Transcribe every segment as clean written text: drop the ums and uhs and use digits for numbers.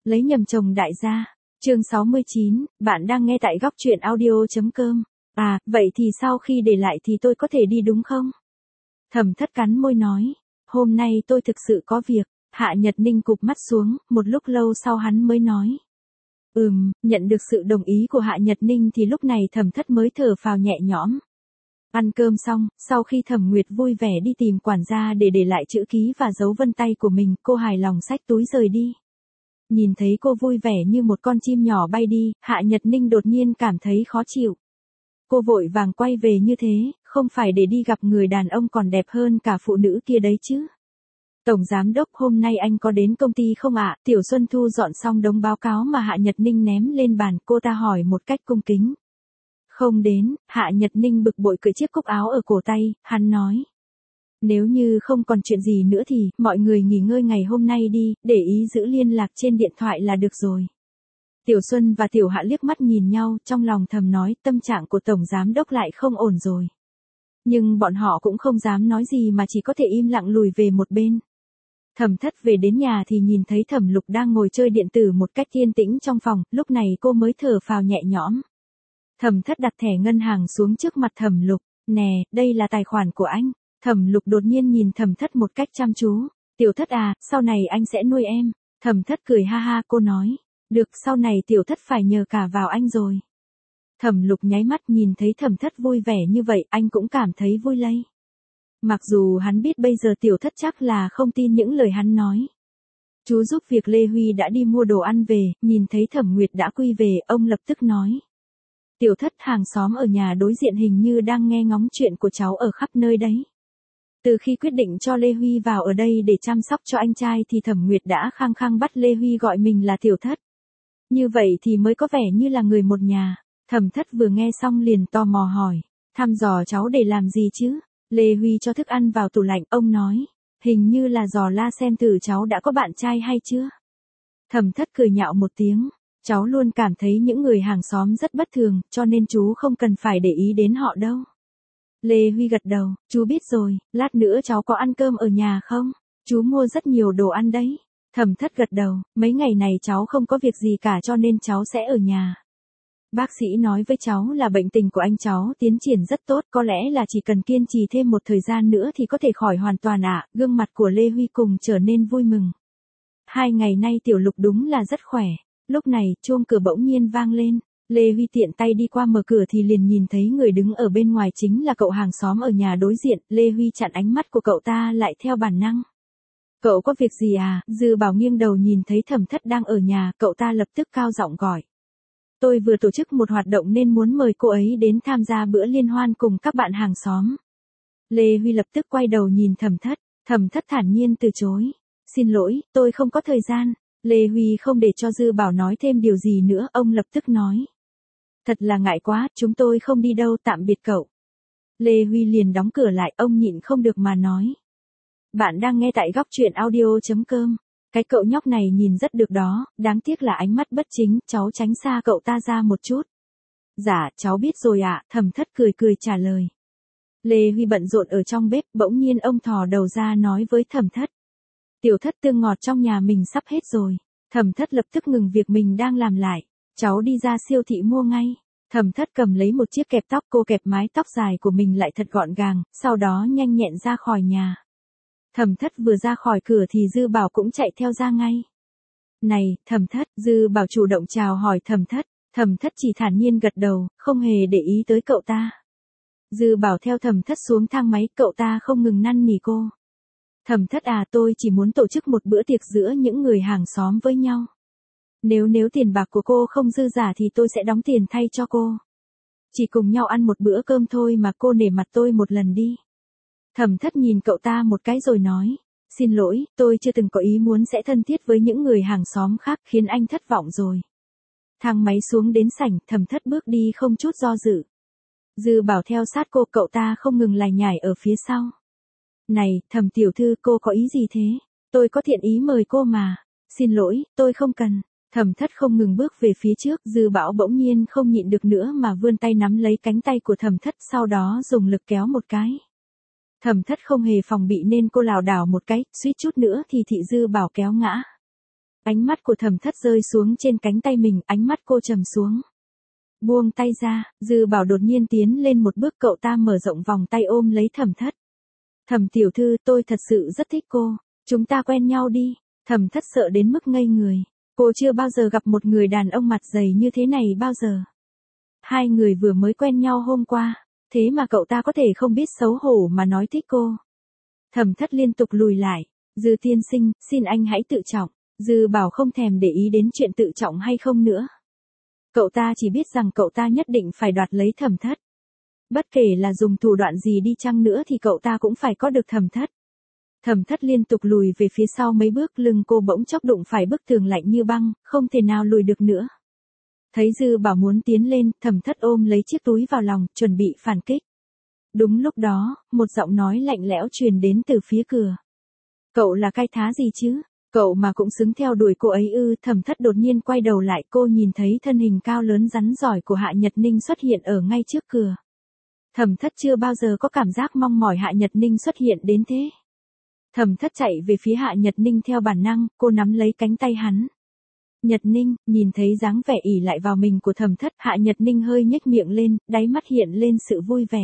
Lấy nhầm chồng đại gia. Chương 69, bạn đang nghe tại góc truyện audio.com. À, vậy thì sau khi để lại thì tôi có thể đi đúng không? Thẩm Thất cắn môi nói. Hôm nay tôi thực sự có việc. Hạ Nhật Ninh cụp mắt xuống, một lúc lâu sau hắn mới nói. Nhận được sự đồng ý của Hạ Nhật Ninh thì lúc này Thẩm Thất mới thở phào nhẹ nhõm. Ăn cơm xong, sau khi Thẩm Nguyệt vui vẻ đi tìm quản gia để lại chữ ký và dấu vân tay của mình, cô hài lòng xách túi rời đi. Nhìn thấy cô vui vẻ như một con chim nhỏ bay đi, Hạ Nhật Ninh đột nhiên cảm thấy khó chịu. Cô vội vàng quay về như thế, không phải để đi gặp người đàn ông còn đẹp hơn cả phụ nữ kia đấy chứ. Tổng giám đốc, hôm nay anh có đến công ty không ạ? Tiểu Xuân thu dọn xong đống báo cáo mà Hạ Nhật Ninh ném lên bàn, cô ta hỏi một cách cung kính. Không đến. Hạ Nhật Ninh bực bội cởi chiếc cúc áo ở cổ tay, hắn nói. Nếu như không còn chuyện gì nữa thì, mọi người nghỉ ngơi ngày hôm nay đi, để ý giữ liên lạc trên điện thoại là được rồi. Tiểu Xuân và Tiểu Hạ liếc mắt nhìn nhau, trong lòng thầm nói, tâm trạng của Tổng Giám Đốc lại không ổn rồi. Nhưng bọn họ cũng không dám nói gì mà chỉ có thể im lặng lùi về một bên. Thẩm Thất về đến nhà thì nhìn thấy Thẩm Lục đang ngồi chơi điện tử một cách yên tĩnh trong phòng, lúc này cô mới thở phào nhẹ nhõm. Thẩm Thất đặt thẻ ngân hàng xuống trước mặt Thẩm Lục, nè, đây là tài khoản của anh. Thẩm Lục đột nhiên nhìn Thẩm Thất một cách chăm chú. Tiểu Thất à, sau này anh sẽ nuôi em. Thẩm Thất cười ha ha, cô nói. Được, sau này Tiểu Thất phải nhờ cả vào anh rồi. Thẩm Lục nháy mắt, nhìn thấy Thẩm Thất vui vẻ như vậy, anh cũng cảm thấy vui lây. Mặc dù hắn biết bây giờ Tiểu Thất chắc là không tin những lời hắn nói. Chú giúp việc Lê Huy đã đi mua đồ ăn về, nhìn thấy Thẩm Nguyệt đã quy về, ông lập tức nói. Tiểu Thất, hàng xóm ở nhà đối diện hình như đang nghe ngóng chuyện của cháu ở khắp nơi đấy. Từ khi quyết định cho Lê Huy vào ở đây để chăm sóc cho anh trai thì Thẩm Nguyệt đã khăng khăng bắt Lê Huy gọi mình là Tiểu Thất. Như vậy thì mới có vẻ như là người một nhà. Thẩm Thất vừa nghe xong liền tò mò hỏi. Thăm dò cháu để làm gì chứ? Lê Huy cho thức ăn vào tủ lạnh, ông nói. Hình như là dò la xem thử cháu đã có bạn trai hay chưa? Thẩm Thất cười nhạo một tiếng. Cháu luôn cảm thấy những người hàng xóm rất bất thường, cho nên chú không cần phải để ý đến họ đâu. Lê Huy gật đầu, chú biết rồi, lát nữa cháu có ăn cơm ở nhà không? Chú mua rất nhiều đồ ăn đấy. Thẩm Thất gật đầu, mấy ngày này cháu không có việc gì cả cho nên cháu sẽ ở nhà. Bác sĩ nói với cháu là bệnh tình của anh cháu tiến triển rất tốt, có lẽ là chỉ cần kiên trì thêm một thời gian nữa thì có thể khỏi hoàn toàn ạ. Gương mặt của Lê Huy cùng trở nên vui mừng. 2 ngày nay Tiểu Lục đúng là rất khỏe. Lúc này, chuông cửa bỗng nhiên vang lên. Lê Huy tiện tay đi qua mở cửa thì liền nhìn thấy người đứng ở bên ngoài chính là cậu hàng xóm ở nhà đối diện. Lê Huy chặn ánh mắt của cậu ta lại theo bản năng. Cậu có việc gì à? Dư Bảo nghiêng đầu nhìn thấy Thẩm Thất đang ở nhà, cậu ta lập tức cao giọng gọi. Tôi vừa tổ chức một hoạt động nên muốn mời cô ấy đến tham gia bữa liên hoan cùng các bạn hàng xóm. Lê Huy lập tức quay đầu nhìn Thẩm Thất. Thẩm Thất thản nhiên từ chối. Xin lỗi, tôi không có thời gian. Lê Huy không để cho Dư Bảo nói thêm điều gì nữa, ông lập tức nói. Thật là ngại quá, chúng tôi không đi đâu, tạm biệt cậu. Lê Huy liền đóng cửa lại, ông nhịn không được mà nói. Bạn đang nghe tại góc truyện audio.com. Cái cậu nhóc này nhìn rất được đó, đáng tiếc là ánh mắt bất chính, cháu tránh xa cậu ta ra một chút. Dạ, cháu biết rồi ạ, Thẩm Thất cười cười trả lời. Lê Huy bận rộn ở trong bếp, bỗng nhiên ông thò đầu ra nói với Thẩm Thất. Tiểu Thất, tương ngọt trong nhà mình sắp hết rồi. Thẩm Thất lập tức ngừng việc mình đang làm lại. Cháu đi ra siêu thị mua ngay. Thẩm Thất cầm lấy một chiếc kẹp tóc, cô kẹp mái tóc dài của mình lại thật gọn gàng, sau đó nhanh nhẹn ra khỏi nhà. Thẩm Thất vừa ra khỏi cửa thì Dư Bảo cũng chạy theo ra ngay. Này, Thẩm Thất, Dư Bảo chủ động chào hỏi Thẩm Thất. Thẩm Thất chỉ thản nhiên gật đầu, không hề để ý tới cậu ta. Dư Bảo theo Thẩm Thất xuống thang máy, cậu ta không ngừng năn nỉ cô. Thẩm Thất à, tôi chỉ muốn tổ chức một bữa tiệc giữa những người hàng xóm với nhau. Nếu tiền bạc của cô không dư giả thì tôi sẽ đóng tiền thay cho cô. Chỉ cùng nhau ăn một bữa cơm thôi mà cô nể mặt tôi một lần đi. Thẩm Thất nhìn cậu ta một cái rồi nói. Xin lỗi, tôi chưa từng có ý muốn sẽ thân thiết với những người hàng xóm khác, khiến anh thất vọng rồi. Thang máy xuống đến sảnh, Thẩm Thất bước đi không chút do dự. Dư Bảo theo sát cô, cậu ta không ngừng lải nhải ở phía sau. Này, Thẩm tiểu thư, cô có ý gì thế? Tôi có thiện ý mời cô mà. Xin lỗi, tôi không cần. Thẩm Thất không ngừng bước về phía trước, Dư Bảo bỗng nhiên không nhịn được nữa mà vươn tay nắm lấy cánh tay của Thẩm Thất, sau đó dùng lực kéo một cái. Thẩm Thất không hề phòng bị nên cô lảo đảo một cái, suýt chút nữa thì thị Dư Bảo kéo ngã. Ánh mắt của Thẩm Thất rơi xuống trên cánh tay mình, ánh mắt cô trầm xuống. Buông tay ra, Dư Bảo đột nhiên tiến lên một bước, cậu ta mở rộng vòng tay ôm lấy Thẩm Thất. Thẩm tiểu thư, tôi thật sự rất thích cô, chúng ta quen nhau đi. Thẩm Thất sợ đến mức ngây người, cô chưa bao giờ gặp một người đàn ông mặt dày như thế này bao giờ. Hai người vừa mới quen nhau hôm qua, thế mà cậu ta có thể không biết xấu hổ mà nói thích cô. Thẩm Thất liên tục lùi lại, Dư tiên sinh, xin anh hãy tự trọng. Dư Bảo không thèm để ý đến chuyện tự trọng hay không nữa. Cậu ta chỉ biết rằng cậu ta nhất định phải đoạt lấy Thẩm Thất. Bất kể là dùng thủ đoạn gì đi chăng nữa thì cậu ta cũng phải có được Thẩm Thất. Thẩm Thất liên tục lùi về phía sau mấy bước, lưng cô bỗng chốc đụng phải bức tường lạnh như băng, không thể nào lùi được nữa. Thấy Dư Bảo muốn tiến lên, Thẩm Thất ôm lấy chiếc túi vào lòng, chuẩn bị phản kích. Đúng lúc đó, một giọng nói lạnh lẽo truyền đến từ phía cửa. Cậu là cái thá gì chứ? Cậu mà cũng xứng theo đuổi cô ấy ư? Thẩm Thất đột nhiên quay đầu lại, cô nhìn thấy thân hình cao lớn rắn giỏi của Hạ Nhật Ninh xuất hiện ở ngay trước cửa. Thẩm Thất chưa bao giờ có cảm giác mong mỏi Hạ Nhật Ninh xuất hiện đến thế. Thẩm Thất chạy về phía Hạ Nhật Ninh theo bản năng, cô nắm lấy cánh tay hắn. Nhật Ninh, nhìn thấy dáng vẻ ỷ lại vào mình của Thẩm Thất, Hạ Nhật Ninh hơi nhếch miệng lên, đáy mắt hiện lên sự vui vẻ.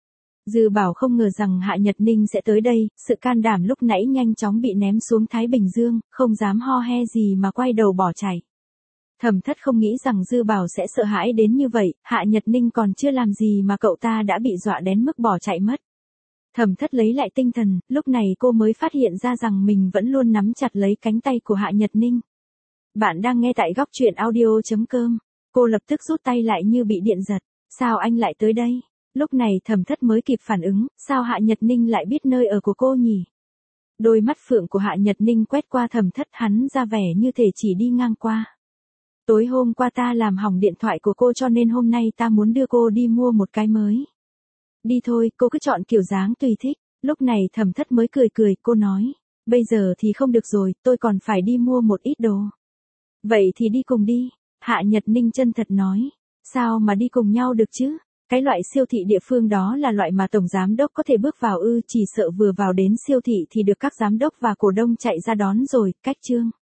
Dư Bảo không ngờ rằng Hạ Nhật Ninh sẽ tới đây, sự can đảm lúc nãy nhanh chóng bị ném xuống Thái Bình Dương, không dám ho he gì mà quay đầu bỏ chạy. Thẩm Thất không nghĩ rằng Dư Bảo sẽ sợ hãi đến như vậy, Hạ Nhật Ninh còn chưa làm gì mà cậu ta đã bị dọa đến mức bỏ chạy mất. Thẩm Thất lấy lại tinh thần, lúc này cô mới phát hiện ra rằng mình vẫn luôn nắm chặt lấy cánh tay của Hạ Nhật Ninh. Bạn đang nghe tại góc truyện audio.com. Cô lập tức rút tay lại như bị điện giật. Sao anh lại tới đây? Lúc này Thẩm Thất mới kịp phản ứng, sao Hạ Nhật Ninh lại biết nơi ở của cô nhỉ? Đôi mắt phượng của Hạ Nhật Ninh quét qua Thẩm Thất, hắn ra vẻ như thể chỉ đi ngang qua. Tối hôm qua ta làm hỏng điện thoại của cô cho nên hôm nay ta muốn đưa cô đi mua một cái mới. Đi thôi, cô cứ chọn kiểu dáng tùy thích. Lúc này Thẩm Thất mới cười cười, cô nói. Bây giờ thì không được rồi, tôi còn phải đi mua một ít đồ. Vậy thì đi cùng đi. Hạ Nhật Ninh chân thật nói. Sao mà đi cùng nhau được chứ? Cái loại siêu thị địa phương đó là loại mà tổng giám đốc có thể bước vào ư? Chỉ sợ vừa vào đến siêu thị thì được các giám đốc và cổ đông chạy ra đón rồi. Cách chương.